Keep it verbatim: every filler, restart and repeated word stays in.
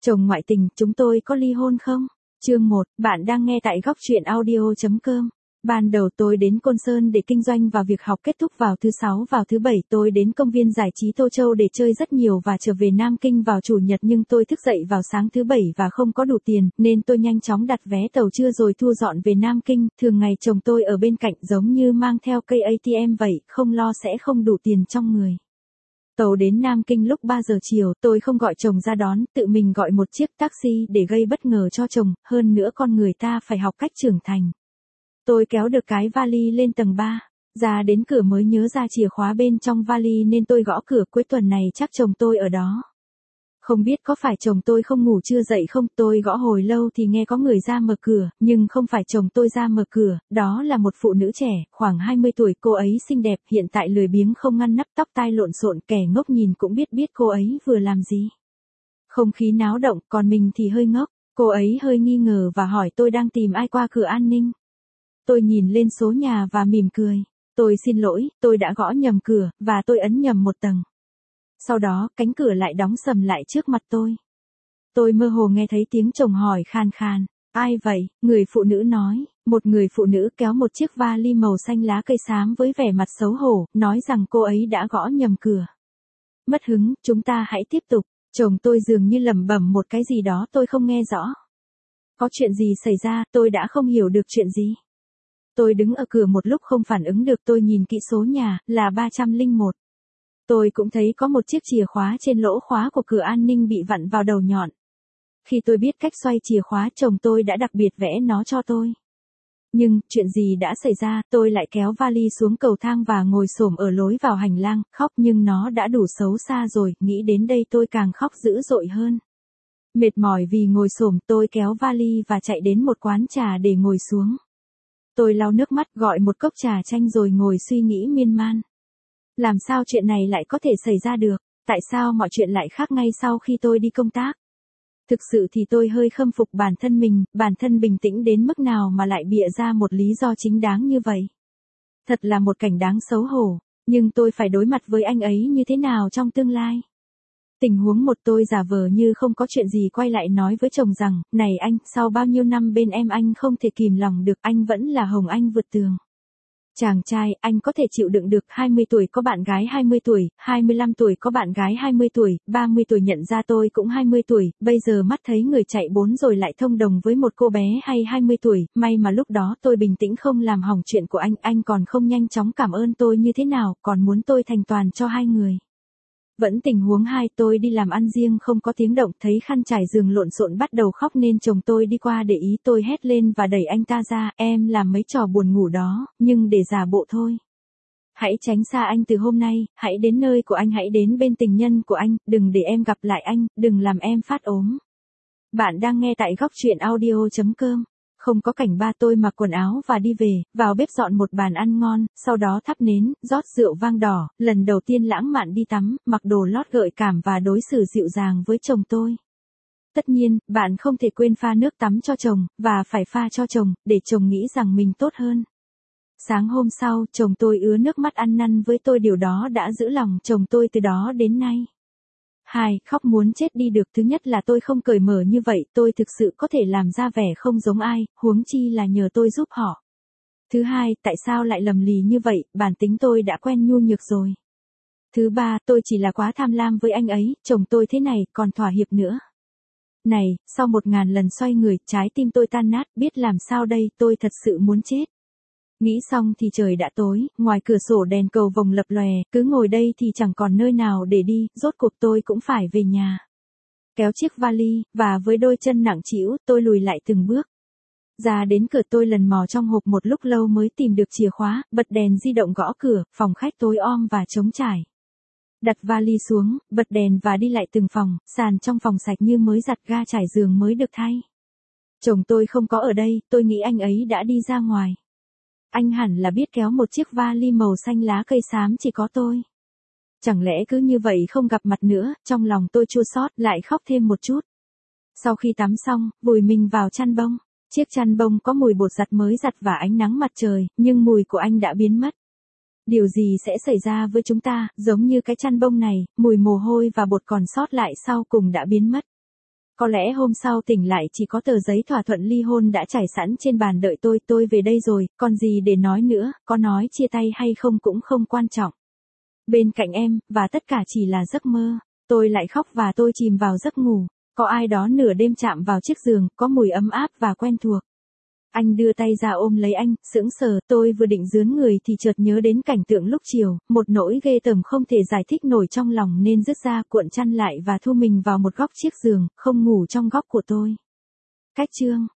Chồng ngoại tình, chúng tôi có ly hôn không? Chương một, bạn đang nghe tại góc truyện audio.com. Ban đầu tôi đến Côn Sơn để kinh doanh và việc học kết thúc vào thứ sáu. Vào thứ bảy tôi đến công viên giải trí Tô Châu để chơi rất nhiều và trở về Nam Kinh vào chủ nhật, nhưng tôi thức dậy vào sáng thứ bảy và không có đủ tiền, nên tôi nhanh chóng đặt vé tàu trưa rồi thu dọn về Nam Kinh. Thường ngày chồng tôi ở bên cạnh giống như mang theo cây a tê em vậy, không lo sẽ không đủ tiền trong người. Tàu đến Nam Kinh lúc ba giờ chiều, tôi không gọi chồng ra đón, tự mình gọi một chiếc taxi để gây bất ngờ cho chồng, hơn nữa con người ta phải học cách trưởng thành. Tôi kéo được cái vali lên tầng ba, ra đến cửa mới nhớ ra chìa khóa bên trong vali nên tôi gõ cửa. Cuối tuần này chắc chồng tôi ở đó. Không biết có phải chồng tôi không ngủ chưa dậy không, tôi gõ hồi lâu thì nghe có người ra mở cửa, nhưng không phải chồng tôi ra mở cửa, đó là một phụ nữ trẻ, khoảng hai mươi tuổi, cô ấy xinh đẹp, hiện tại lười biếng không ngăn nắp, tóc tai lộn xộn, kẻ ngốc nhìn cũng biết biết cô ấy vừa làm gì. Không khí náo động, còn mình thì hơi ngốc, cô ấy hơi nghi ngờ và hỏi tôi đang tìm ai qua cửa an ninh. Tôi nhìn lên số nhà và mỉm cười. Tôi xin lỗi, tôi đã gõ nhầm cửa, và tôi ấn nhầm một tầng. Sau đó, cánh cửa lại đóng sầm lại trước mặt tôi. Tôi mơ hồ nghe thấy tiếng chồng hỏi khan khan. Ai vậy? Người phụ nữ nói. Một người phụ nữ kéo một chiếc vali màu xanh lá cây xám với vẻ mặt xấu hổ, nói rằng cô ấy đã gõ nhầm cửa. Mất hứng, chúng ta hãy tiếp tục. Chồng tôi dường như lẩm bẩm một cái gì đó tôi không nghe rõ. Có chuyện gì xảy ra, tôi đã không hiểu được chuyện gì. Tôi đứng ở cửa một lúc không phản ứng được, tôi nhìn kỹ số nhà, là ba trăm lẻ một. Tôi cũng thấy có một chiếc chìa khóa trên lỗ khóa của cửa an ninh bị vặn vào đầu nhọn. Khi tôi biết cách xoay chìa khóa, chồng tôi đã đặc biệt vẽ nó cho tôi. Nhưng, chuyện gì đã xảy ra, tôi lại kéo vali xuống cầu thang và ngồi xổm ở lối vào hành lang, khóc, nhưng nó đã đủ xấu xa rồi, nghĩ đến đây tôi càng khóc dữ dội hơn. Mệt mỏi vì ngồi xổm, tôi kéo vali và chạy đến một quán trà để ngồi xuống. Tôi lau nước mắt, gọi một cốc trà chanh rồi ngồi suy nghĩ miên man. Làm sao chuyện này lại có thể xảy ra được? Tại sao mọi chuyện lại khác ngay sau khi tôi đi công tác? Thực sự thì tôi hơi khâm phục bản thân mình, bản thân bình tĩnh đến mức nào mà lại bịa ra một lý do chính đáng như vậy. Thật là một cảnh đáng xấu hổ, nhưng tôi phải đối mặt với anh ấy như thế nào trong tương lai? Tình huống một, tôi giả vờ như không có chuyện gì quay lại nói với chồng rằng, này anh, sau bao nhiêu năm bên em anh không thể kìm lòng được, anh vẫn là Hồng Anh vượt tường. Chàng trai, anh có thể chịu đựng được, hai mươi tuổi có bạn gái hai mươi tuổi, hai mươi lăm tuổi có bạn gái hai mươi tuổi, ba mươi tuổi nhận ra tôi cũng hai mươi tuổi, bây giờ mắt thấy người chạy bốn rồi lại thông đồng với một cô bé hay hai mươi tuổi, may mà lúc đó tôi bình tĩnh không làm hỏng chuyện của anh, anh còn không nhanh chóng cảm ơn tôi như thế nào, còn muốn tôi thành toàn cho hai người. Vẫn tình huống hai, tôi đi làm ăn riêng không có tiếng động, thấy khăn trải giường lộn xộn bắt đầu khóc nên chồng tôi đi qua để ý, tôi hét lên và đẩy anh ta ra, em làm mấy trò buồn ngủ đó, nhưng để giả bộ thôi. Hãy tránh xa anh từ hôm nay, hãy đến nơi của anh, hãy đến bên tình nhân của anh, đừng để em gặp lại anh, đừng làm em phát ốm. Bạn đang nghe tại góc truyện audio.com. Không có cảnh ba, tôi mặc quần áo và đi về, vào bếp dọn một bàn ăn ngon, sau đó thắp nến, rót rượu vang đỏ, lần đầu tiên lãng mạn đi tắm, mặc đồ lót gợi cảm và đối xử dịu dàng với chồng tôi. Tất nhiên, bạn không thể quên pha nước tắm cho chồng, và phải pha cho chồng, để chồng nghĩ rằng mình tốt hơn. Sáng hôm sau, chồng tôi ứa nước mắt ăn năn với tôi, điều đó đã giữ lòng chồng tôi từ đó đến nay. Hai, khóc muốn chết đi được. Thứ nhất là tôi không cởi mở như vậy, tôi thực sự có thể làm ra vẻ không giống ai, huống chi là nhờ tôi giúp họ. Thứ hai, tại sao lại lầm lì như vậy, bản tính tôi đã quen nhu nhược rồi. Thứ ba, tôi chỉ là quá tham lam với anh ấy, chồng tôi thế này, còn thỏa hiệp nữa. Này, sau một ngàn lần xoay người, trái tim tôi tan nát, biết làm sao đây, tôi thật sự muốn chết. Nghĩ xong thì trời đã tối, ngoài cửa sổ đèn cầu vồng lập lòe, cứ ngồi đây thì chẳng còn nơi nào để đi, rốt cuộc tôi cũng phải về nhà. Kéo chiếc vali, và với đôi chân nặng trĩu, tôi lùi lại từng bước. Ra đến cửa, tôi lần mò trong hộp một lúc lâu mới tìm được chìa khóa, bật đèn di động gõ cửa, phòng khách tối om và trống trải. Đặt vali xuống, bật đèn và đi lại từng phòng, sàn trong phòng sạch như mới giặt, ga trải giường mới được thay. Chồng tôi không có ở đây, tôi nghĩ anh ấy đã đi ra ngoài. Anh hẳn là biết kéo một chiếc vali màu xanh lá cây xám, chỉ có tôi. Chẳng lẽ cứ như vậy không gặp mặt nữa, trong lòng tôi chua xót, lại khóc thêm một chút. Sau khi tắm xong, vùi mình vào chăn bông. Chiếc chăn bông có mùi bột giặt mới giặt và ánh nắng mặt trời, nhưng mùi của anh đã biến mất. Điều gì sẽ xảy ra với chúng ta, giống như cái chăn bông này, mùi mồ hôi và bột còn sót lại sau cùng đã biến mất. Có lẽ hôm sau tỉnh lại chỉ có tờ giấy thỏa thuận ly hôn đã trải sẵn trên bàn đợi tôi, tôi về đây rồi, còn gì để nói nữa, có nói chia tay hay không cũng không quan trọng. Bên cạnh em, và tất cả chỉ là giấc mơ. Tôi lại khóc và tôi chìm vào giấc ngủ. Có ai đó nửa đêm chạm vào chiếc giường, có mùi ấm áp và quen thuộc. Anh đưa tay ra ôm lấy anh, sững sờ, tôi vừa định dướn người thì chợt nhớ đến cảnh tượng lúc chiều, một nỗi ghê tởm không thể giải thích nổi trong lòng nên rứt ra cuộn chăn lại và thu mình vào một góc chiếc giường, không ngủ trong góc của tôi. Cách chương